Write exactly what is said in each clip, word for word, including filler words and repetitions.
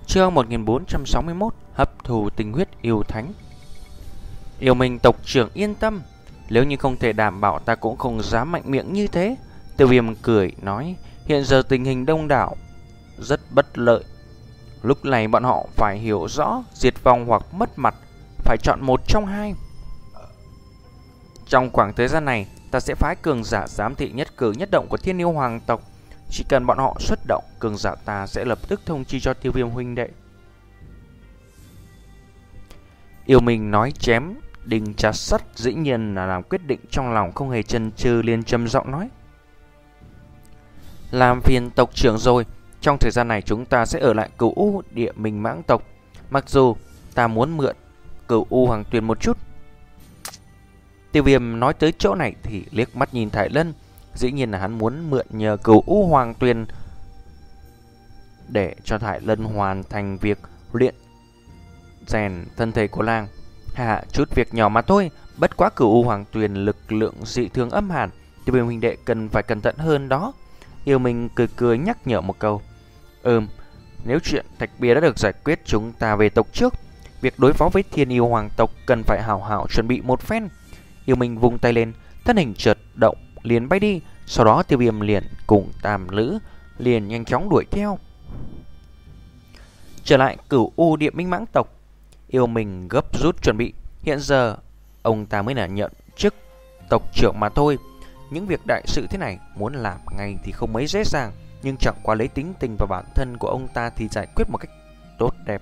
Chương một nghìn bốn trăm sáu mươi mốt. Hấp thù tinh huyết yêu thánh. Yêu mình tộc trưởng yên tâm, nếu như không thể đảm bảo ta cũng không dám mạnh miệng như thế. Tiêu Viêm cười nói, hiện giờ tình hình đông đảo rất bất lợi. Lúc này bọn họ phải hiểu rõ diệt vong hoặc mất mặt, phải chọn một trong hai. Trong khoảng thời gian này, ta sẽ phái cường giả giám thị nhất cử nhất động của Thiên Yêu Hoàng tộc. Chỉ cần bọn họ xuất động, cường giả ta sẽ lập tức thông chi cho Tiêu Viêm huynh đệ. Yêu mình nói chém đinh chặt sắt, dĩ nhiên là làm quyết định trong lòng, không hề chần chừ, liền trầm giọng nói: làm phiền tộc trưởng rồi, trong thời gian này chúng ta sẽ ở lại Cửu U Địa Minh Mãng tộc. Mặc dù ta muốn mượn Cửu U Hoàng Tuyền một chút. Tiêu Viêm nói tới chỗ này thì liếc mắt nhìn Thái Lân. Dĩ nhiên là hắn muốn mượn nhờ Cửu U Hoàng Tuyền để cho Thái Lân hoàn thành việc luyện rèn thân thể của làng. Hà, chút việc nhỏ mà thôi. Bất quá Cửu U Hoàng Tuyền lực lượng dị thường âm hàn, Tiêu Viêm huynh đệ cần phải cẩn thận hơn đó. Yêu mình cười cười nhắc nhở một câu. Ừm, nếu chuyện thạch bia đã được giải quyết, chúng ta về tộc trước. Việc đối phó với Thiên Yêu Hoàng tộc cần phải hảo hảo chuẩn bị một phen. Yêu mình vung tay lên, thân hình chợt động liền bay đi. Sau đó Tiêu Viêm liền cùng Tam Lữ liền nhanh chóng đuổi theo. Trở lại Cửu U Địa Minh Mãng tộc, Yêu mình gấp rút chuẩn bị. Hiện giờ ông ta mới là nhận chức tộc trưởng mà thôi. Những việc đại sự thế này muốn làm ngay thì không mấy dễ dàng, nhưng chẳng qua lấy tính tình và bản thân của ông ta thì giải quyết một cách tốt đẹp.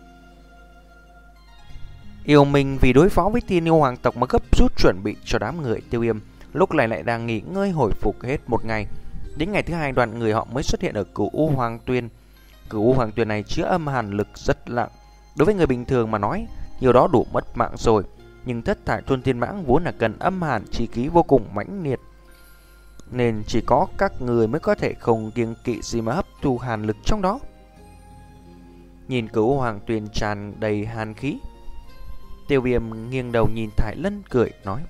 Yêu mình vì đối phó với Thiên Yêu Hoàng tộc mà gấp rút chuẩn bị cho đám người Tiêu Viêm lúc này lại đang nghỉ ngơi hồi phục hết một ngày. Đến ngày thứ hai, đoàn người họ mới xuất hiện ở Cửu U Hoàng Tuyền. Cửu U Hoàng Tuyền này chứa âm hàn lực rất nặng. Đối với người bình thường mà nói, nhiều đó đủ mất mạng rồi. Nhưng thất thải thôn thiên mãng vốn là cần âm hàn chi khí vô cùng mãnh liệt, nên chỉ có các người mới có thể không kiêng kỵ gì mà hấp thu hàn lực trong đó. Nhìn Cửu Hoàng Tuyền tràn đầy hàn khí, Tiêu Viêm nghiêng đầu nhìn Thái Lân cười nói: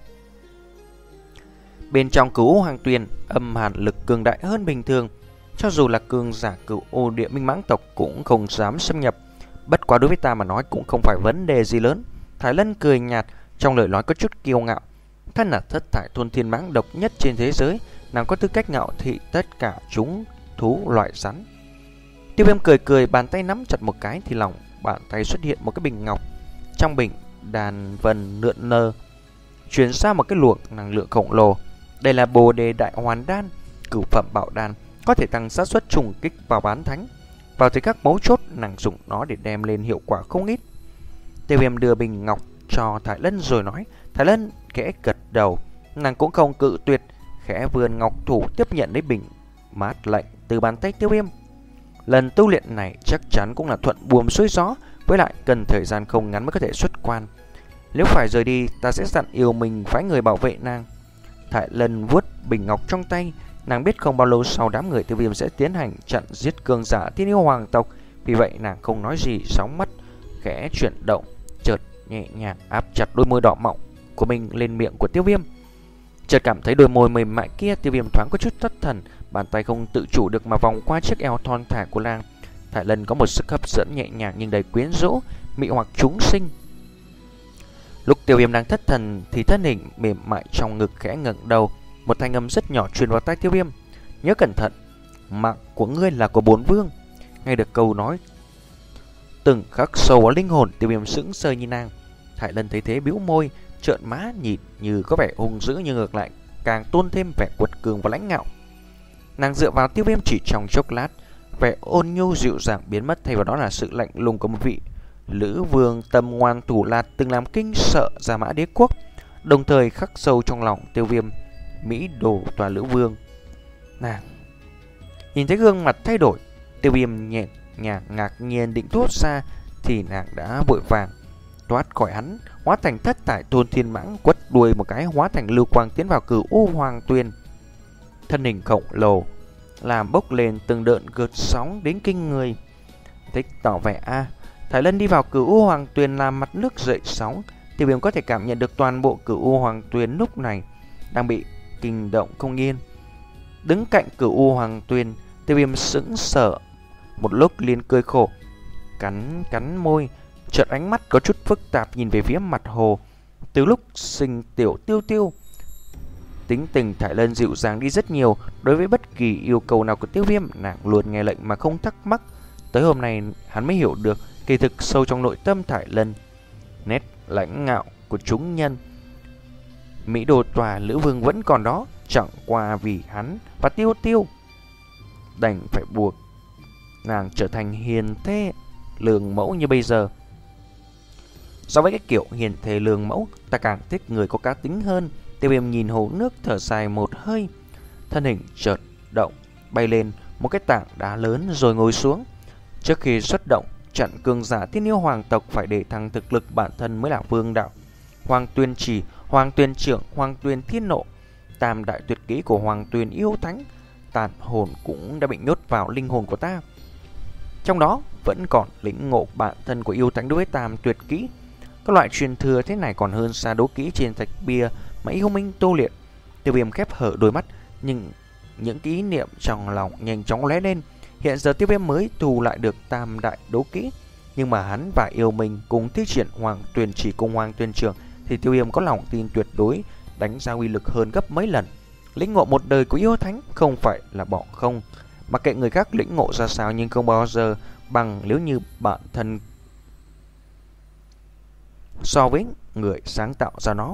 bên trong Cửu Hoàng Tuyền âm hàn lực cường đại hơn bình thường, cho dù là cường giả Cửu U Địa Minh Mãng tộc cũng không dám xâm nhập. Bất quá đối với ta mà nói cũng không phải vấn đề gì lớn. Thái Lân cười nhạt, trong lời nói có chút kiêu ngạo. Thân là thất thải thôn thiên mãng độc nhất trên thế giới, nàng có tư cách ngạo thị tất cả chúng thú loại rắn. Tiêu Viêm cười cười, bàn tay nắm chặt một cái thì lòng bàn tay xuất hiện một cái bình ngọc. Trong bình đàn vân lượn lờ, truyền ra một cái luồng năng lượng khổng lồ. Đây là Bồ Đề Đại Hoàn Đan, cửu phẩm bảo đan, có thể tăng xác suất trùng kích vào bán thánh. Vào thời khắc mấu chốt, nàng dùng nó để đem lên hiệu quả không ít. Tiêu Viêm đưa bình ngọc cho Thái Lân rồi nói. Thái Lân khẽ gật đầu, nàng cũng không cự tuyệt, khẽ vươn ngọc thủ tiếp nhận lấy bình mát lạnh từ bàn tay Tiêu Viêm. Lần tu luyện này chắc chắn cũng là thuận buồm xuôi gió, với lại cần thời gian không ngắn mới có thể xuất quan. Nếu phải rời đi, ta sẽ dặn Yêu mình phái người bảo vệ nàng. Thái Lân vuốt bình ngọc trong tay, nàng biết không bao lâu sau đám người Tiêu Viêm sẽ tiến hành chặn giết cường giả Thiên Yêu Hoàng tộc, vì vậy nàng không nói gì, sóng mắt khẽ chuyển động, chợt nhẹ nhàng áp chặt đôi môi đỏ mọng của mình lên miệng của Tiêu Viêm. Chợt cảm thấy đôi môi mềm mại kia, Tiêu Viêm thoáng có chút thất thần, bàn tay không tự chủ được mà vòng qua chiếc eo thon thả của nàng. Thái Lân có một sức hấp dẫn nhẹ nhàng nhưng đầy quyến rũ, mị hoặc chúng sinh. Lúc Tiêu Viêm đang thất thần thì thân hình mềm mại trong ngực khẽ ngẩng đầu, một thanh âm rất nhỏ truyền vào tai Tiêu Viêm: nhớ cẩn thận, mạng của ngươi là của Bổn Vương. Nghe được câu nói từng khắc sâu vào linh hồn, Tiêu Viêm sững sờ nhìn nàng. Thái Lân thấy thế bĩu môi, trợn má nhìn như có vẻ hung dữ, nhưng ngược lại càng tôn thêm vẻ quật cường và lãnh ngạo. Nàng dựa vào Tiêu Viêm chỉ trong chốc lát, vẻ ôn nhu dịu dàng biến mất, thay vào đó là sự lạnh lùng của một vị lữ vương tâm ngoan thủ lạt từng làm kinh sợ Gia Mã Đế quốc, đồng thời khắc sâu trong lòng Tiêu Viêm mỹ đồ tòa lữ vương. Nàng nhìn thấy gương mặt thay đổi, Tiêu Viêm nhẹ nhàng ngạc nhiên định thốt ra thì nàng đã vội vàng thoát khỏi hắn, hóa thành thất thải thôn thiên mãng, quất đuôi một cái hóa thành lưu quang tiến vào Cửu U Hoàng Tuyền. Thân hình khổng lồ làm bốc lên từng đợt gợt sóng đến kinh người. Thích tỏ vẻ a. Thái Lân đi vào Cửu U Hoàng Tuyền làm mặt nước dậy sóng. Tiêu Viêm có thể cảm nhận được toàn bộ Cửu U Hoàng Tuyền lúc này đang bị kinh động không yên. Đứng cạnh Cửu U Hoàng Tuyền, Tiêu Viêm sững sờ một lúc liền cười khổ. cắn cắn môi, chợt ánh mắt có chút phức tạp nhìn về phía mặt hồ. Từ lúc Sinh Tiểu Tiêu Tiêu, tính tình Thải Lân dịu dàng đi rất nhiều. Đối với bất kỳ yêu cầu nào của Tiêu Viêm, nàng luôn nghe lệnh mà không thắc mắc. Tới hôm nay hắn mới hiểu được kỳ thực sâu trong nội tâm Thải Lân, nét lãnh ngạo của chúng nhân Mỹ Đồ Tòa Lữ Vương vẫn còn đó. Chẳng qua vì hắn và Tiêu Tiêu đành phải buộc nàng trở thành hiền thê lương mẫu như bây giờ. So với cái kiểu hiền thê lương mẫu, ta càng thích người có cá tính hơn. Tiêu Viêm nhìn hồ nước thở dài một hơi, thân hình chợt động bay lên một cái tảng đá lớn rồi ngồi xuống. Trước khi xuất động, trận cường giả Thiên Yêu Hoàng tộc phải để thăng thực lực bản thân mới là vương đạo. Hoàng Tuyền Chỉ, Hoàng Tuyền Trưởng, Hoàng Tuyền Thiên Nộ, tam đại tuyệt kỹ của Hoàng Tuyền Yêu Thánh, tàn hồn cũng đã bị nhốt vào linh hồn của ta. Trong đó vẫn còn lĩnh ngộ bản thân của yêu thánh đối với tam tuyệt kỹ. Các loại truyền thừa thế này còn hơn xa đấu kỹ trên thạch bia mà yêu minh tu luyện. Tiêu Viêm khép hở đôi mắt, nhưng những ý niệm trong lòng nhanh chóng lóe lên. Hiện giờ Tiêu Viêm mới tu lại được tam đại đấu kỹ, nhưng mà hắn và yêu minh cùng thi triển Hoàng Tuyền Chỉ cùng Hoàng Tuyền Trưởng thì Tiêu Viêm có lòng tin tuyệt đối đánh ra uy lực hơn gấp mấy lần. Lĩnh ngộ một đời của yêu thánh không phải là bỏ không. Mặc kệ người khác lĩnh ngộ ra sao nhưng không bao giờ bằng nếu như bản thân so với người sáng tạo ra nó.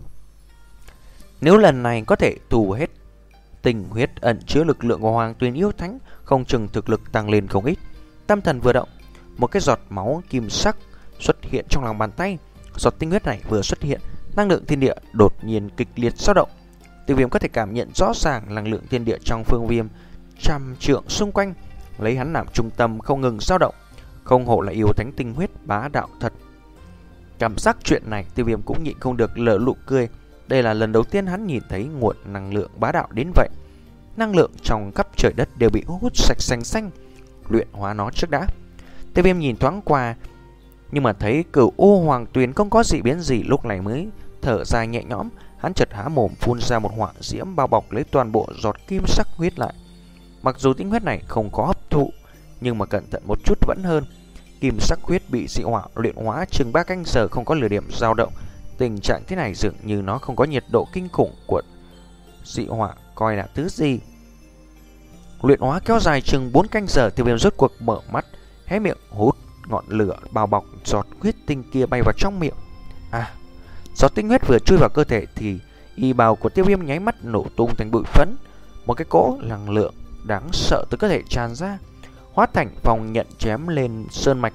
Nếu lần này có thể tù hết tình huyết ẩn chứa lực lượng của Hoàng Tuyền Yêu Thánh, không chừng thực lực tăng lên không ít. Tâm thần vừa động, một cái giọt máu kim sắc xuất hiện trong lòng bàn tay. Giọt tinh huyết này vừa xuất hiện, năng lượng thiên địa đột nhiên kịch liệt dao động. Tiêu Viêm có thể cảm nhận rõ ràng năng lượng thiên địa trong phương viêm trăm trượng xung quanh, lấy hắn làm trung tâm không ngừng dao động. Không hổ là yêu thánh tinh huyết bá đạo thật. Cảm giác chuyện này, Tiêu Viêm cũng nhịn không được lở nụ cười. Đây là lần đầu tiên hắn nhìn thấy nguồn năng lượng bá đạo đến vậy. Năng lượng trong khắp trời đất đều bị hút sạch xanh xanh. Luyện hóa nó trước đã. Tiêu Viêm nhìn thoáng qua, nhưng mà thấy Cửu U Hoàng Tuyền không có dị biến gì, lúc này mới thở dài nhẹ nhõm. Hắn chợt há mồm phun ra một hỏa diễm bao bọc lấy toàn bộ giọt kim sắc huyết lại. Mặc dù tinh huyết này không có hấp thụ, nhưng mà cẩn thận một chút vẫn hơn. Kim sắc huyết bị dị hỏa luyện hóa chừng ba canh giờ không có lửa điểm dao động. Tình trạng thế này dường như nó không có nhiệt độ kinh khủng của dị hỏa coi là thứ gì. Luyện hóa kéo dài chừng bốn canh giờ, Tiêu Viêm rốt cuộc mở mắt, hé miệng hút ngọn lửa bao bọc giọt huyết tinh kia bay vào trong miệng. À, giọt tinh huyết vừa chui vào cơ thể thì y bào của Tiêu Viêm nháy mắt nổ tung thành bụi phấn. Một cái cỗ năng lượng đáng sợ từ cơ thể tràn ra, hóa thành vòng nhận chém lên sơn mạch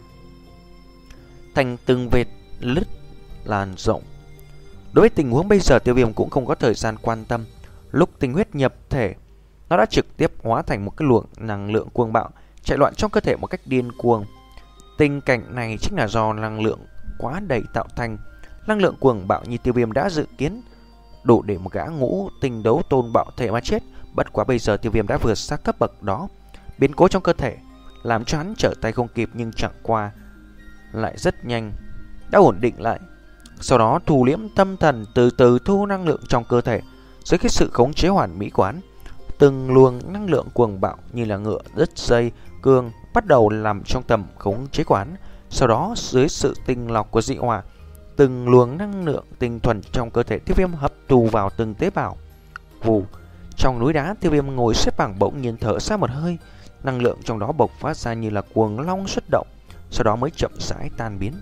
thành từng vệt lứt lan rộng. Đối với tình huống bây giờ, Tiêu Viêm cũng không có thời gian quan tâm. Lúc tinh huyết nhập thể, nó đã trực tiếp hóa thành một cái luồng năng lượng cuồng bạo chạy loạn trong cơ thể một cách điên cuồng. Tình cảnh này chính là do năng lượng quá đầy tạo thành. Năng lượng cuồng bạo như Tiêu Viêm đã dự kiến, đủ để một gã ngũ tinh đấu tôn bạo thể mà chết. Bất quá bây giờ Tiêu Viêm đã vượt xa cấp bậc đó. Biến cố trong cơ thể làm cho hắn trở tay không kịp, nhưng chẳng qua lại rất nhanh đã ổn định lại. Sau đó thu liễm tâm thần, từ từ thu năng lượng trong cơ thể. Dưới cái sự khống chế hoàn mỹ của hắn, từng luồng năng lượng cuồng bạo như là ngựa đứt dây cương bắt đầu làm trong tầm khống chế của hắn. Sau đó dưới sự tinh lọc của dị hỏa, từng luồng năng lượng tinh thuần trong cơ thể Tiêu Viêm hấp thu vào từng tế bào. Vù, trong núi đá, Tiêu Viêm ngồi xếp bằng bỗng nhiên thở ra một hơi. Năng lượng trong đó bộc phát ra như là cuồng long xuất động, sau đó mới chậm rãi tan biến.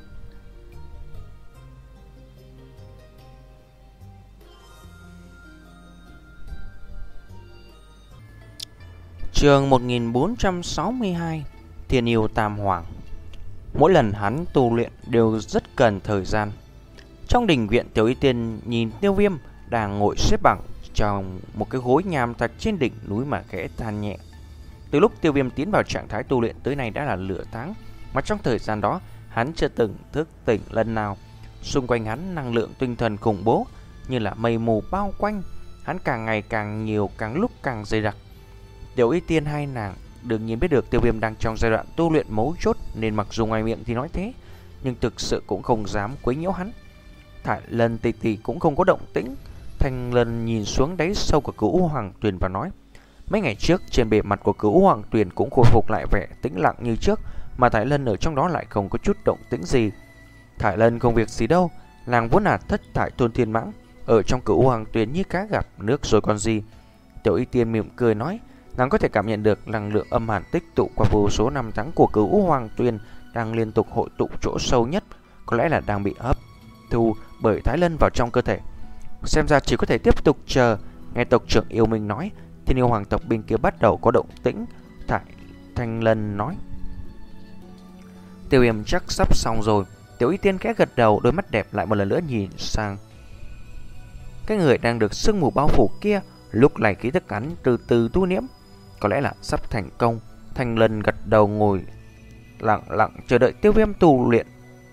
Chương một nghìn bốn trăm sáu mươi hai, Thiên Yêu Tam Hoàng. Mỗi lần hắn tu luyện đều rất cần thời gian. Trong đình viện, Tiểu Y Tiên nhìn Tiêu Viêm đang ngồi xếp bằng trong một cái gối nham thạch trên đỉnh núi mà khẽ than nhẹ. Từ lúc Tiêu Viêm tiến vào trạng thái tu luyện tới nay đã là nửa tháng, mà trong thời gian đó hắn chưa từng thức tỉnh lần nào. Xung quanh hắn năng lượng tinh thần khủng bố như là mây mù bao quanh, hắn càng ngày càng nhiều, càng lúc càng dày đặc. Tiểu Y Tiên hai nàng đương nhiên biết được Tiêu Viêm đang trong giai đoạn tu luyện mấu chốt, nên mặc dù ngoài miệng thì nói thế, nhưng thực sự cũng không dám quấy nhiễu hắn. Thải Lân tỷ tỷ cũng không có động tĩnh. Thanh Lân nhìn xuống đáy sâu của Cửu Hoàng Tuyền và nói: mấy ngày trước trên bề mặt của Cửu Hoàng Tuyền cũng khôi phục lại vẻ tĩnh lặng như trước, mà Thái Lân ở trong đó lại không có chút động tĩnh gì. Thái Lân không việc gì đâu, nàng vốn là thất thải thôn thiên mãng, ở trong Cửu Hoàng Tuyền như cá gặp nước rồi còn gì. Tiểu Y Tiên mỉm cười nói, nàng có thể cảm nhận được năng lượng âm hàn tích tụ qua vô số năm tháng của Cửu Hoàng Tuyền đang liên tục hội tụ chỗ sâu nhất, có lẽ là đang bị hấp thu bởi Thái Lân vào trong cơ thể. Xem ra chỉ có thể tiếp tục chờ. Nghe tộc trưởng Yêu Minh nói, Thiên Yêu Hoàng tộc bên kia bắt đầu có động tĩnh. Thái Thanh Lân nói, Tiêu Viêm chắc sắp xong rồi. Tiểu Y Tiên khẽ gật đầu, đôi mắt đẹp lại một lần nữa nhìn sang cái người đang được sương mù bao phủ kia. Lúc này khí tức hắn từ từ tu nhiễm, có lẽ là sắp thành công. Thanh Lân gật đầu ngồi lặng lặng chờ đợi Tiêu Viêm tu luyện.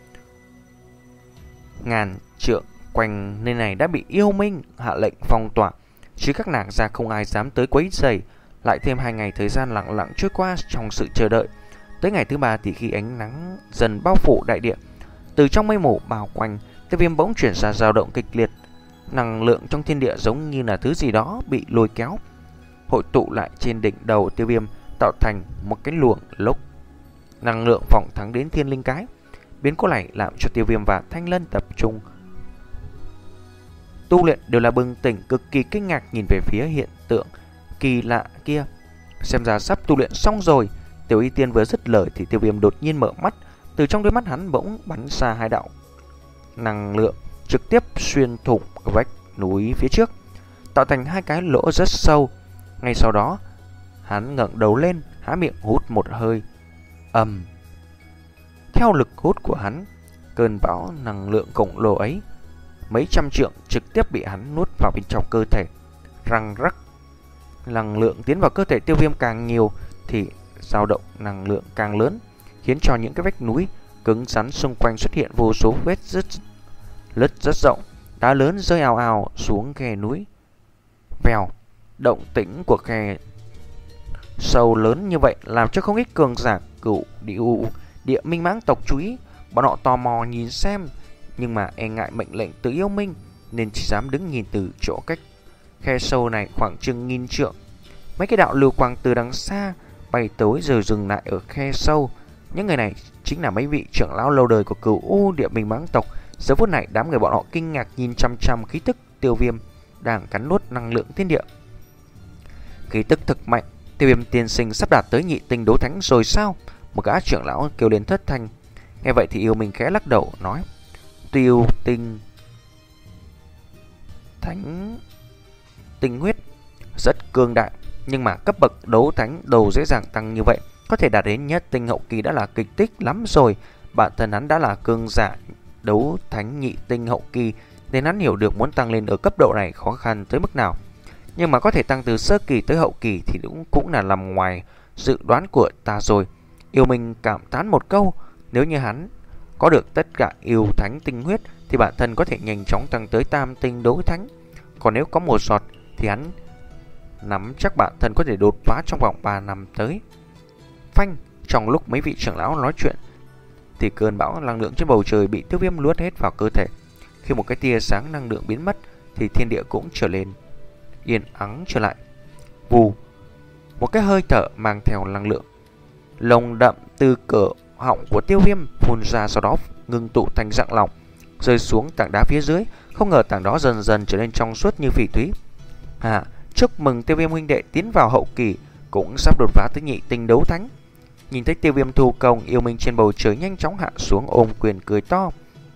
Ngàn trượng quanh nơi này đã bị Yêu Minh hạ lệnh phong tỏa, chứ các nàng ra không ai dám tới quấy rầy. Lại thêm hai ngày thời gian lặng lặng trôi qua trong sự chờ đợi. Tới ngày thứ ba thì khi ánh nắng dần bao phủ đại địa, từ trong mây mù bao quanh, Tiêu Viêm bỗng chuyển ra dao động kịch liệt. Năng lượng trong thiên địa giống như là thứ gì đó bị lôi kéo, hội tụ lại trên đỉnh đầu Tiêu Viêm, tạo thành một cái luồng lốc năng lượng vọng thẳng đến thiên linh cái. Biến cố này làm cho Tiêu Viêm và Thanh Lân tập trung tu luyện đều là bừng tỉnh, cực kỳ kinh ngạc nhìn về phía hiện tượng kỳ lạ kia. Xem ra sắp tu luyện xong rồi. Tiểu Y Tiên vừa dứt lời thì Tiêu Viêm đột nhiên mở mắt. Từ trong đôi mắt hắn bỗng bắn ra hai đạo năng lượng trực tiếp xuyên thủng vách núi phía trước, tạo thành hai cái lỗ rất sâu. Ngay sau đó, hắn ngẩng đầu lên, há miệng hút một hơi. Ầm. Theo lực hút của hắn, cơn bão năng lượng khổng lồ ấy mấy trăm trượng trực tiếp bị hắn nuốt vào bên trong cơ thể. Răng rắc. Năng lượng tiến vào cơ thể Tiêu Viêm càng nhiều thì dao động năng lượng càng lớn, khiến cho những cái vách núi cứng rắn xung quanh xuất hiện vô số vết rứt lứt rất rộng, đá lớn rơi ào ào xuống khe núi. Vèo, động tĩnh của khe sâu lớn như vậy làm cho không ít cường giả Cửu địa, địa minh mãng tộc chú ý. Bọn họ tò mò nhìn xem, nhưng mà e ngại mệnh lệnh từ Yêu Minh nên chỉ dám đứng nhìn từ chỗ cách khe sâu này khoảng chừng nghìn trượng. Mấy cái đạo lưu quang từ đằng xa bay tới rồi dừng lại ở khe sâu. Những người này chính là mấy vị trưởng lão lâu đời của Cửu U địa minh mãng tộc. Giờ phút này đám người bọn họ kinh ngạc nhìn chăm chăm khí tức Tiêu Viêm đang cắn nuốt năng lượng thiên địa. Khí tức thực mạnh. Tiêu Viêm tiên sinh sắp đạt tới nhị tinh đấu thánh rồi sao? Một gã trưởng lão kêu lên thất thanh. Nghe vậy thì Yêu Minh khẽ lắc đầu nói, Tiêu tinh thánh tinh huyết rất cường đại, nhưng mà cấp bậc đấu thánh đầu dễ dàng tăng như vậy, có thể đạt đến nhất tinh hậu kỳ đã là kịch tích lắm rồi. Bản thân hắn đã là cường giả đấu thánh nhị tinh hậu kỳ, nên hắn hiểu được muốn tăng lên ở cấp độ này khó khăn tới mức nào. Nhưng mà có thể tăng từ sơ kỳ tới hậu kỳ thì cũng, cũng là nằm ngoài dự đoán của ta rồi. Yêu Minh cảm thán một câu, nếu như hắn có được tất cả yêu thánh tinh huyết thì bản thân có thể nhanh chóng tăng tới tam tinh đấu thánh. Còn nếu có một giọt thì hắn nắm chắc bản thân có thể đột phá trong vòng ba năm tới. Phanh, trong lúc mấy vị trưởng lão nói chuyện thì cơn bão năng lượng trên bầu trời bị Tiêu Viêm luốt hết vào cơ thể. Khi một cái tia sáng năng lượng biến mất thì thiên địa cũng trở lên yên ắng trở lại. Vù, một cái hơi thở mang theo năng lượng lồng đậm từ cửa họng của Tiêu Viêm phun ra, sau đó ngưng tụ thành dạng lỏng rơi xuống tảng đá phía dưới. Không ngờ tảng đó dần dần trở nên trong suốt như phỉ thúy. À, chúc mừng Tiêu Viêm huynh đệ tiến vào hậu kỳ, cũng sắp đột phá tới nhị tinh đấu thánh. Nhìn thấy Tiêu Viêm thu công, Yêu Minh trên bầu trời nhanh chóng hạ xuống ôm quyền cười to.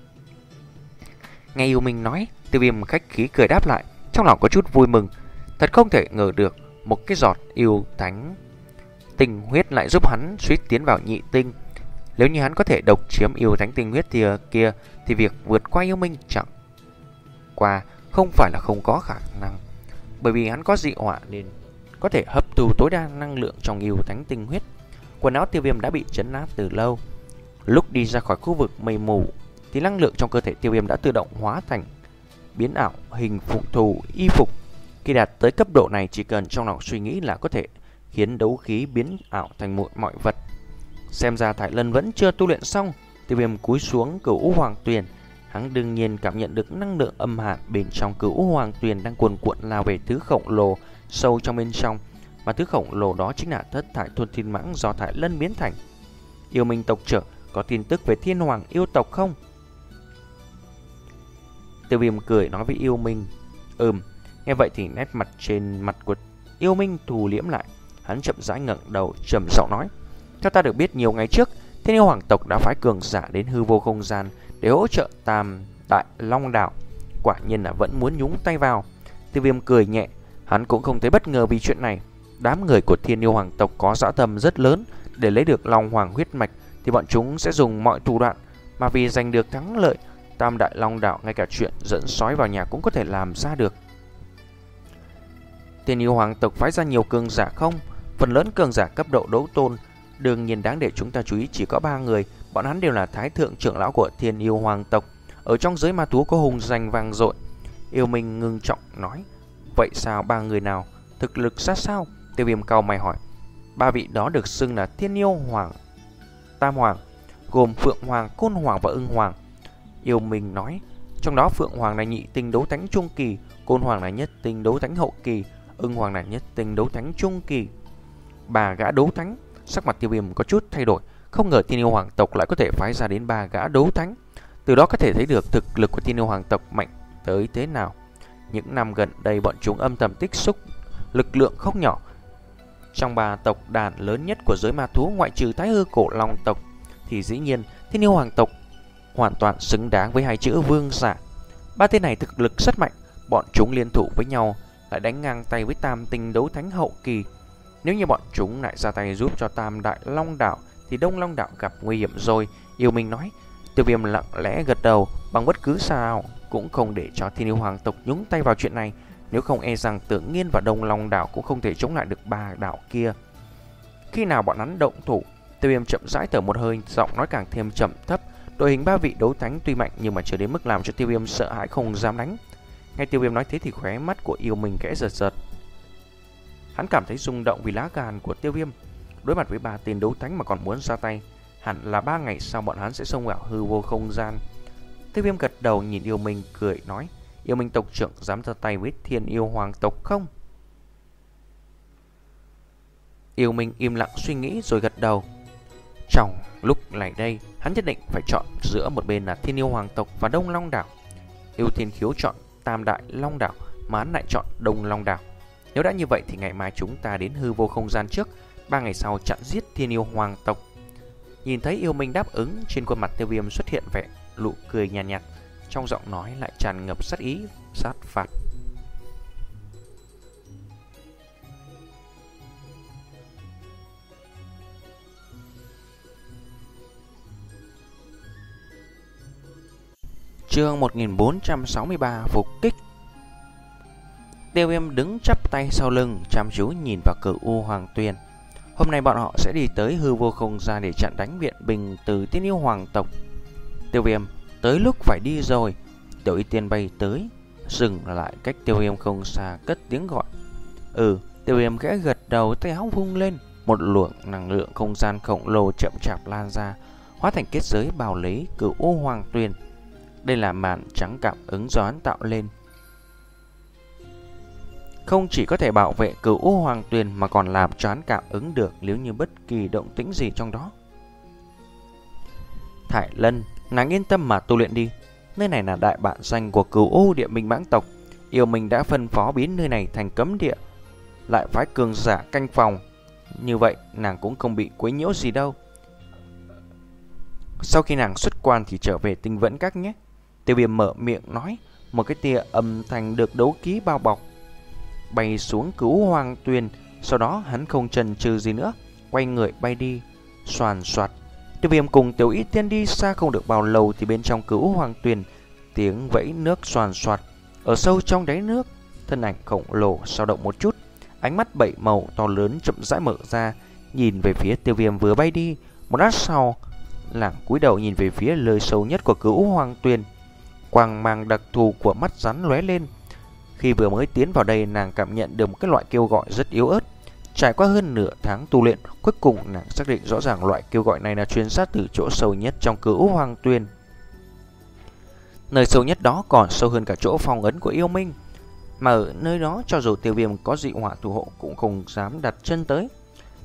Nghe Yêu Minh nói, Tiêu Viêm khách khí cười đáp lại, trong lòng có chút vui mừng. Thật không thể ngờ được một cái giọt yêu thánh tinh huyết lại giúp hắn suýt tiến vào nhị tinh. Nếu như hắn có thể độc chiếm yêu thánh tinh huyết thì kia thì việc vượt qua Yêu Minh chẳng qua không phải là không có khả năng, bởi vì hắn có dị hỏa nên có thể hấp thu tối đa năng lượng trong yêu thánh tinh huyết. Quần áo Tiêu Viêm đã bị trấn áp từ lâu. Lúc đi ra khỏi khu vực mây mù thì năng lượng trong cơ thể Tiêu Viêm đã tự động hóa thành biến ảo hình phụ thù y phục. Khi đạt tới cấp độ này, chỉ cần trong lòng suy nghĩ là có thể khiến đấu khí biến ảo thành mọi, mọi vật. Xem ra Thái Lân vẫn chưa tu luyện xong. Tiêu Viêm cúi xuống Cửu U Hoàng Tuyền. Hắn đương nhiên cảm nhận được năng lượng âm hàn bên trong Cửu U Hoàng Tuyền đang cuồn cuộn lao về thứ khổng lồ sâu trong bên trong, mà thứ khổng lồ đó chính là thất thải thôn thiên mãng do Thái Lân biến thành. Yêu Minh tộc trưởng, có tin tức về Thiên Hoàng yêu tộc không? Tiêu Viêm cười nói với Yêu Minh. Ừm. Nghe vậy thì nét mặt trên mặt của Yêu Minh thu liễm lại. Hắn chậm rãi ngẩng đầu trầm giọng nói. Theo ta được biết, nhiều ngày trước, Thiên Yêu Hoàng tộc đã phái cường giả đến hư vô không gian để hỗ trợ Tam Đại Long Đảo. Quả nhiên là vẫn muốn nhúng tay vào. Tiêu Viêm cười nhẹ. Hắn cũng không thấy bất ngờ vì chuyện này. Đám người của Thiên Yêu Hoàng tộc có dã tâm rất lớn. Để lấy được Long Hoàng huyết mạch thì bọn chúng sẽ dùng mọi thủ đoạn. Mà vì giành được thắng lợi, Tam Đại Long Đảo ngay cả chuyện dẫn sói vào nhà cũng có thể làm ra được. Thiên Yêu Hoàng tộc phái ra nhiều cường giả không? Phần lớn cường giả cấp độ đấu tôn. Đương nhiên đáng để chúng ta chú ý chỉ có ba người. Bọn hắn đều là thái thượng trưởng lão của Thiên Yêu Hoàng tộc. Ở trong giới ma thú có hùng danh vang dội. Yêu Minh ngưng trọng nói. Vậy sao ba người nào? Thực lực sát sao? Tiêu Viêm cau mày hỏi. Ba vị đó được xưng là Thiên Yêu Hoàng Tam Hoàng, gồm Phượng Hoàng, Côn Hoàng và Ưng Hoàng. Yêu Minh nói. Trong đó Phượng Hoàng là nhị tinh đấu thánh trung kỳ, Côn Hoàng là nhất tinh đấu thánh hậu kỳ, Ưng Hoàng là nhất tinh đấu thánh trung kỳ. Ba gã đấu thánh. Sắc mặt Tiêu Viêm có chút thay đổi. Không ngờ Thiên Yêu Hoàng tộc lại có thể phái ra đến ba gã đấu thánh. Từ đó có thể thấy được thực lực của Thiên Yêu Hoàng tộc mạnh tới thế nào. Những năm gần đây bọn chúng âm thầm tích xúc lực lượng không nhỏ. Trong ba tộc đàn lớn nhất của giới ma thú ngoại trừ Thái Hư Cổ Long tộc thì dĩ nhiên Thiên Yêu Hoàng tộc hoàn toàn xứng đáng với hai chữ vương giả. Ba tên này thực lực rất mạnh. Bọn chúng liên thủ với nhau lại đánh ngang tay với tam tinh đấu thánh hậu kỳ. Nếu như bọn chúng lại ra tay giúp cho Tam Đại Long Đảo thì Đông Long Đảo gặp nguy hiểm rồi. Yêu Minh nói. Tiêu Viêm lặng lẽ gật đầu. Bằng bất cứ sao cũng không để cho Thiên Yêu Hoàng tộc nhúng tay vào chuyện này. Nếu không e rằng Tự Nhiên và Đông Long Đảo cũng không thể chống lại được ba đảo kia. Khi nào bọn hắn động thủ? Tiêu Viêm chậm rãi thở một hơi, giọng nói càng thêm trầm thấp. Đội hình ba vị đấu thánh tuy mạnh nhưng mà chưa đến mức làm cho Tiêu Viêm sợ hãi không dám đánh. Ngay Tiêu Viêm nói thế thì khóe mắt của Yêu Minh khẽ giật giật. Hắn cảm thấy rung động vì lá gan của Tiêu Viêm. Đối mặt với ba tên đấu thánh mà còn muốn ra tay, hẳn là ba ngày sau bọn hắn sẽ xông vào hư vô không gian. Tiêu Viêm gật đầu nhìn Yêu Minh cười nói. Yêu Minh tộc trưởng dám ra tay với Thiên Yêu Hoàng tộc không? Yêu Minh im lặng suy nghĩ rồi gật đầu. Trong lúc này đây, hắn nhất định phải chọn giữa một bên là Thiên Yêu Hoàng tộc và Đông Long Đảo. Yêu Thiên Khiếu chọn Tam Đại Long Đảo, mà hắn lại chọn Đông Long Đảo. Nếu đã như vậy thì ngày mai chúng ta đến hư vô không gian trước, ba ngày sau chặn giết Thiên Yêu Hoàng tộc. Nhìn thấy Yêu Minh đáp ứng, trên khuôn mặt Tiêu Viêm xuất hiện vẻ nụ cười nhàn nhạt, nhạt, trong giọng nói lại tràn ngập sát ý, sát phạt. Chương một nghìn bốn trăm sáu mươi ba phục kích. Tiêu Viêm đứng chắp tay sau lưng, chăm chú nhìn vào Cửu U Hoàng Tuyền. Hôm nay bọn họ sẽ đi tới hư vô không gian để chặn đánh viện binh từ Thiên Yêu Hoàng tộc. Tiêu Viêm, tới lúc phải đi rồi. Tiểu Y Tiên bay tới, dừng lại cách Tiêu Viêm không xa, cất tiếng gọi. Ừ, Tiêu Viêm khẽ gật đầu, tay áo vung lên, một luồng năng lượng không gian khổng lồ chậm chạp lan ra, hóa thành kết giới bao lấy Cửu U Hoàng Tuyền. Đây là màn trắng cảm ứng do hắn tạo lên, không chỉ có thể bảo vệ Cửu U Hoàng Tuyền mà còn làm cho hắn cảm ứng được nếu như bất kỳ động tĩnh gì trong đó. Thải Lân, nàng yên tâm mà tu luyện đi. Nơi này là đại bản doanh của Cửu U Địa Minh Mãng tộc. Yêu Minh đã phân phó biến nơi này thành cấm địa, lại phái cường giả canh phòng. Như vậy nàng cũng không bị quấy nhiễu gì đâu. Sau khi nàng xuất quan thì trở về Tinh Vẫn Các nhé. Tiêu Viêm mở miệng nói. Một cái tia âm thanh được đấu ký bao bọc bay xuống Cửu Hoàng Tuyền. Sau đó hắn không chần chừ gì nữa, quay người bay đi. Xoàn xoạt, Tiêu Viêm cùng Tiểu Y Tiên đi xa không được bao lâu thì bên trong Cửu Hoàng Tuyền tiếng vẫy nước xoàn xoạt. Ở sâu trong đáy nước, thân ảnh khổng lồ dao động một chút, ánh mắt bảy màu to lớn chậm rãi mở ra, nhìn về phía Tiêu Viêm vừa bay đi. Một lát sau, nàng cúi đầu nhìn về phía nơi sâu nhất của Cửu Hoàng Tuyền. Quang mang đặc thù của mắt rắn lóe lên. Khi vừa mới tiến vào đây, nàng cảm nhận được một cái loại kêu gọi rất yếu ớt. Trải qua hơn nửa tháng tu luyện, cuối cùng nàng xác định rõ ràng loại kêu gọi này là truyền sát từ chỗ sâu nhất trong Cửu Hoàng Tuyền. Nơi sâu nhất đó còn sâu hơn cả chỗ phong ấn của Yêu Minh, mà ở nơi đó cho dù Tiêu Viêm có dị hỏa thủ hộ cũng không dám đặt chân tới.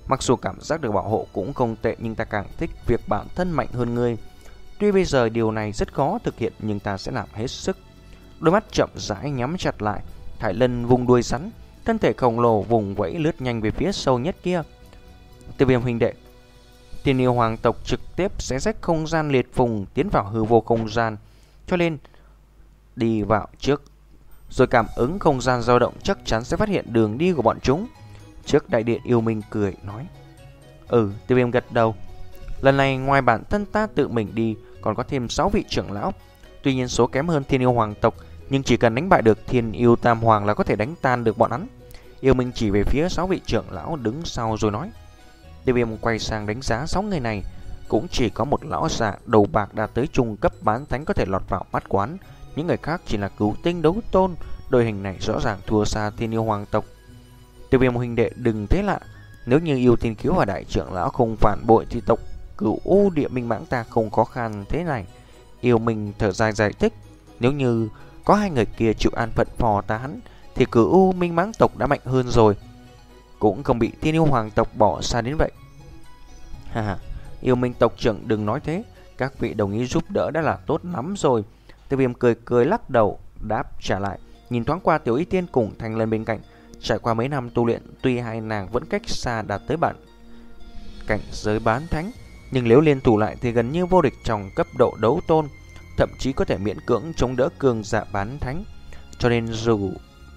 Mặc dù cảm giác được bảo hộ cũng không tệ, nhưng ta càng thích việc bản thân mạnh hơn ngươi. Tuy bây giờ điều này rất khó thực hiện, nhưng ta sẽ làm hết sức. Đôi mắt chậm rãi nhắm chặt lại. Thái Lân vung đuôi rắn, thân thể khổng lồ vùng vẫy lướt nhanh về phía sâu nhất kia. Tiêu Viêm huynh đệ. Thiên yêu hoàng tộc trực tiếp xé rách không gian liệt vùng tiến vào hư vô không gian, cho nên đi vào trước rồi cảm ứng không gian dao động chắc chắn sẽ phát hiện đường đi của bọn chúng. Trước đại điện yêu minh cười nói. Ừ, Tiêu Viêm gật đầu. Lần này ngoài bản thân ta tự mình đi, còn có thêm sáu vị trưởng lão. Tuy nhiên số kém hơn thiên yêu hoàng tộc, nhưng chỉ cần đánh bại được thiên yêu tam hoàng là có thể đánh tan được bọn hắn. Yêu minh chỉ về phía sáu vị trưởng lão đứng sau rồi nói. Tiêu Viêm quay sang đánh giá sáu người này. Cũng chỉ có một lão già đầu bạc đạt tới trung cấp bán thánh có thể lọt vào mắt quán. Những người khác chỉ là cứu tinh đấu tôn. Đội hình này rõ ràng thua xa thiên yêu hoàng tộc. Tiêu Viêm huynh đệ đừng thế lạ. Nếu như yêu thiên cứu và đại trưởng lão không phản bội thì tộc Cửu U Địa Minh Mãng ta không khó khăn thế này. Yêu Minh thở dài giải thích. Nếu như có hai người kia chịu an phận phò ta hắn thì Cửu U Minh Mãng tộc đã mạnh hơn rồi, cũng không bị thiên yêu hoàng tộc bỏ xa đến vậy. Ha ha, yêu minh tộc trưởng đừng nói thế. Các vị đồng ý giúp đỡ đã là tốt lắm rồi. Tiêu Viêm cười cười lắc đầu đáp trả lại. Nhìn thoáng qua Tiểu Y Tiên cùng Thanh Lân bên cạnh. Trải qua mấy năm tu luyện, tuy hai nàng vẫn cách xa đạt tới bản cảnh giới bán thánh, nhưng nếu liên thủ lại thì gần như vô địch trong cấp độ đấu tôn, thậm chí có thể miễn cưỡng chống đỡ cường giả bán thánh. Cho nên dù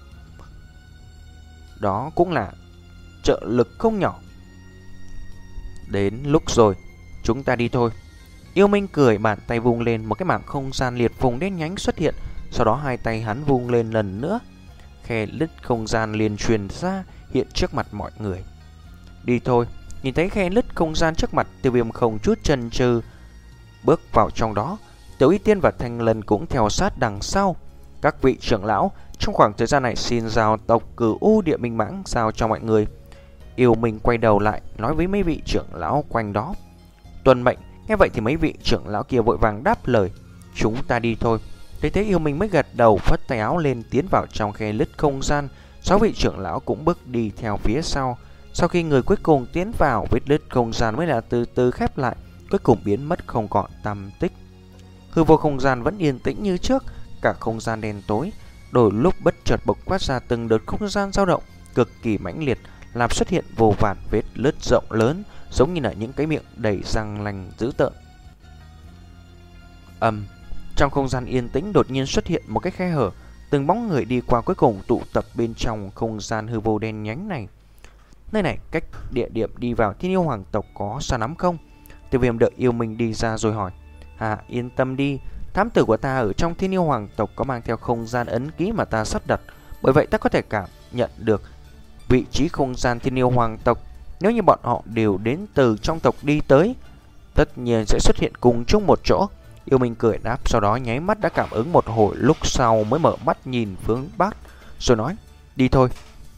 đó cũng là trợ lực không nhỏ. Đến lúc rồi, chúng ta đi thôi. Yêu Minh cười, bàn tay vung lên, một cái mảng không gian liệt vùng đen nhánh xuất hiện. Sau đó hai tay hắn vung lên lần nữa, khe lứt không gian liền truyền ra hiện trước mặt mọi người. Đi thôi. Nhìn thấy khe lứt không gian trước mặt, Tiêu Viêm không chút chần chừ bước vào trong đó. Tiểu Y Tiên và Thanh Lân cũng theo sát đằng sau. Các vị trưởng lão, trong khoảng thời gian này xin giao tộc Cửu U Địa Minh Mãng giao cho mọi người. Yêu Minh quay đầu lại nói với mấy vị trưởng lão quanh đó. Tuân mệnh. Nghe vậy thì mấy vị trưởng lão kia vội vàng đáp lời. Chúng ta đi thôi. Thế thế Yêu Minh mới gật đầu, phất tay áo lên tiến vào trong khe lứt không gian. Sáu vị trưởng lão cũng bước đi theo phía sau. Sau khi người cuối cùng tiến vào, vết lứt không gian mới là từ từ khép lại, cuối cùng biến mất không còn tăm tích. Hư vô không gian vẫn yên tĩnh như trước, cả không gian đen tối. Đôi lúc bất chợt bộc phát ra từng đợt không gian dao động cực kỳ mãnh liệt, làm xuất hiện vô vàn vết lứt rộng lớn, giống như là những cái miệng đầy răng lành dữ tợn. Âm um, trong không gian yên tĩnh đột nhiên xuất hiện một cái khe hở, từng bóng người đi qua cuối cùng tụ tập bên trong không gian hư vô đen nhánh này. Nơi này cách địa điểm đi vào thiên yêu hoàng tộc có xa lắm không? Tiêu Viêm đợi Yêu Minh đi ra rồi hỏi. À, yên tâm đi, thám tử của ta ở trong thiên yêu hoàng tộc có mang theo không gian ấn ký mà ta sắp đặt, bởi vậy ta có thể cảm nhận được vị trí không gian thiên yêu hoàng tộc. Nếu như bọn họ đều đến từ trong tộc đi tới, tất nhiên sẽ xuất hiện cùng chung một chỗ. Yêu Minh cười đáp, sau đó nháy mắt đã cảm ứng một hồi, lúc sau mới mở mắt nhìn hướng bắc rồi nói. Đi thôi.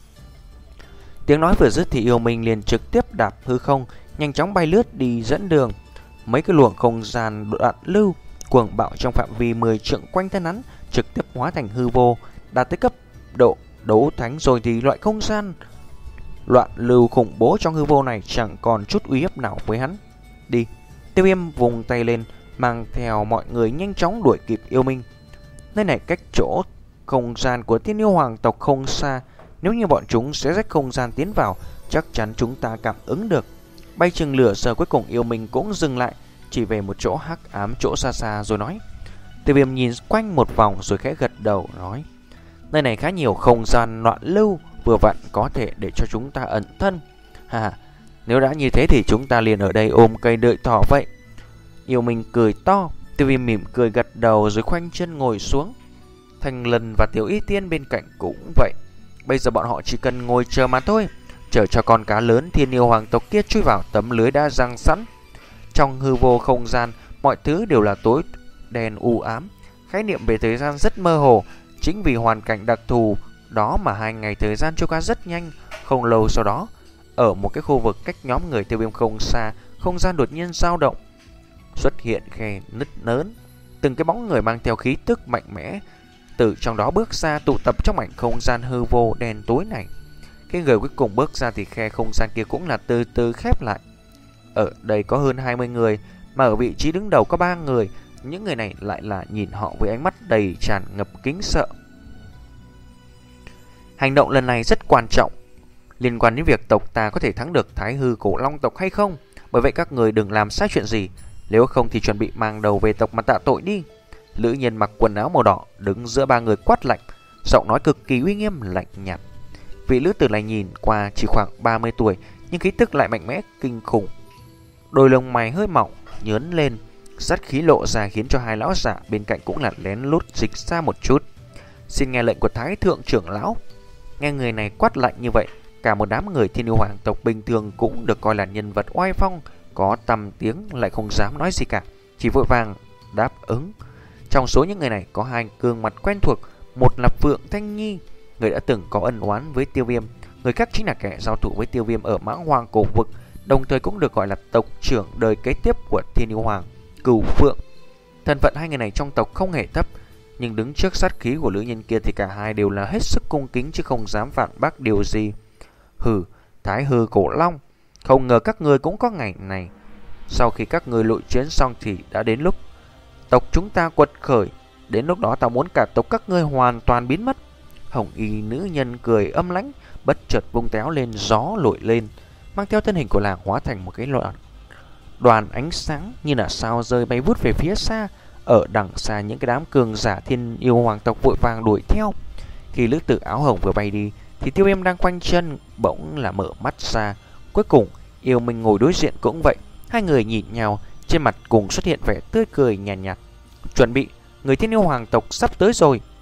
Tiếng nói vừa dứt thì Yêu Minh liền trực tiếp đạp hư không, nhanh chóng bay lướt đi dẫn đường. Mấy cái luồng không gian đoạn lưu cuồng bạo trong phạm vi mười trượng quanh thân hắn trực tiếp hóa thành hư vô, đạt tới cấp độ đấu thánh rồi thì loại không gian loạn lưu khủng bố trong hư vô này chẳng còn chút uy hiếp nào với hắn. Đi. Tiêu Viêm vùng tay lên, mang theo mọi người nhanh chóng đuổi kịp Yêu Minh. Nơi này cách chỗ không gian của thiên yêu hoàng tộc không xa, nếu như bọn chúng sẽ rách không gian tiến vào, chắc chắn chúng ta cảm ứng được. Bay chừng lửa giờ cuối cùng Yêu Minh cũng dừng lại, chỉ về một chỗ hắc ám chỗ xa xa rồi nói. Tiêu Viêm nhìn quanh một vòng rồi khẽ gật đầu nói. Nơi này khá nhiều không gian loạn lưu, vừa vặn có thể để cho chúng ta ẩn thân. Hà, nếu đã như thế thì chúng ta liền ở đây ôm cây đợi thỏ vậy. Yêu Minh cười to. Tiêu Viêm mỉm cười gật đầu rồi khoanh chân ngồi xuống. Thanh Lân và Tiểu Y Tiên bên cạnh cũng vậy. Bây giờ bọn họ chỉ cần ngồi chờ mà thôi, chờ cho con cá lớn thiên yêu hoàng tộc kia chui vào tấm lưới đã răng sẵn. Trong hư vô không gian, mọi thứ đều là tối đen u ám, khái niệm về thời gian rất mơ hồ. Chính vì hoàn cảnh đặc thù đó mà hai ngày thời gian trôi qua rất nhanh. Không lâu sau đó, ở một cái khu vực cách nhóm người Tiêu Viêm không xa, không gian đột nhiên dao động, xuất hiện khe nứt lớn. Từng cái bóng người mang theo khí tức mạnh mẽ từ trong đó bước ra, tụ tập trong mảnh không gian hư vô đen tối này. Khi người cuối cùng bước ra thì khe không gian kia cũng là từ từ khép lại. Ở đây có hơn hai mươi người, mà ở vị trí đứng đầu có ba người. Những người này lại là nhìn họ với ánh mắt đầy tràn ngập kính sợ. Hành động lần này rất quan trọng, liên quan đến việc tộc ta có thể thắng được Thái Hư Cổ Long tộc hay không. Bởi vậy các người đừng làm sai chuyện gì, nếu không thì chuẩn bị mang đầu về tộc mà tạ tội đi. Lữ nhân mặc quần áo màu đỏ đứng giữa ba người quát lạnh, giọng nói cực kỳ uy nghiêm lạnh nhạt. Vị lữ tử này nhìn qua chỉ khoảng ba mươi tuổi, nhưng khí tức lại mạnh mẽ kinh khủng. Đôi lông mày hơi mỏng nhớn lên, sát khí lộ ra khiến cho hai lão giả bên cạnh cũng là lén lút dịch ra một chút. Xin nghe lệnh của Thái thượng trưởng lão. Nghe người này quát lạnh như vậy, cả một đám người Thiên Yêu Hoàng tộc bình thường cũng được coi là nhân vật oai phong, có tầm tiếng lại không dám nói gì cả, chỉ vội vàng đáp ứng. Trong số những người này có hai gương mặt quen thuộc, một là Phượng Thanh Nhi, người đã từng có ân oán với Tiêu Viêm, người khác chính là kẻ giao thủ với Tiêu Viêm ở Mãng Hoàng cổ vực, đồng thời cũng được gọi là tộc trưởng đời kế tiếp của Thiên Yêu Hoàng, Cửu Phượng. Thân phận hai người này trong tộc không hề thấp, nhưng đứng trước sát khí của lữ nhân kia thì cả hai đều là hết sức cung kính chứ không dám phản bác điều gì. Hừ, Thái Hư Cổ Long, không ngờ các người cũng có ngày này. Sau khi các người lội chiến xong thì đã đến lúc tộc chúng ta quật khởi. Đến lúc đó ta muốn cả tộc các ngươi hoàn toàn biến mất. Hồng y nữ nhân cười âm lãnh, bất chợt vung téo lên, gió nổi lên, mang theo thân hình của nàng hóa thành một cái loạn đoàn ánh sáng như là sao rơi bay vút về phía xa. Ở đằng xa những cái đám cường giả Thiên Yêu Hoàng tộc vội vàng đuổi theo. Khi lữ tử áo hồng vừa bay đi thì Tiêu Viêm đang quanh chân bỗng là mở mắt ra. Cuối cùng Yêu Minh ngồi đối diện cũng vậy. Hai người nhìn nhau, trên mặt cùng xuất hiện vẻ tươi cười nhàn nhạt, nhạt. Chuẩn bị, người Thiên Yêu Hoàng tộc sắp tới rồi.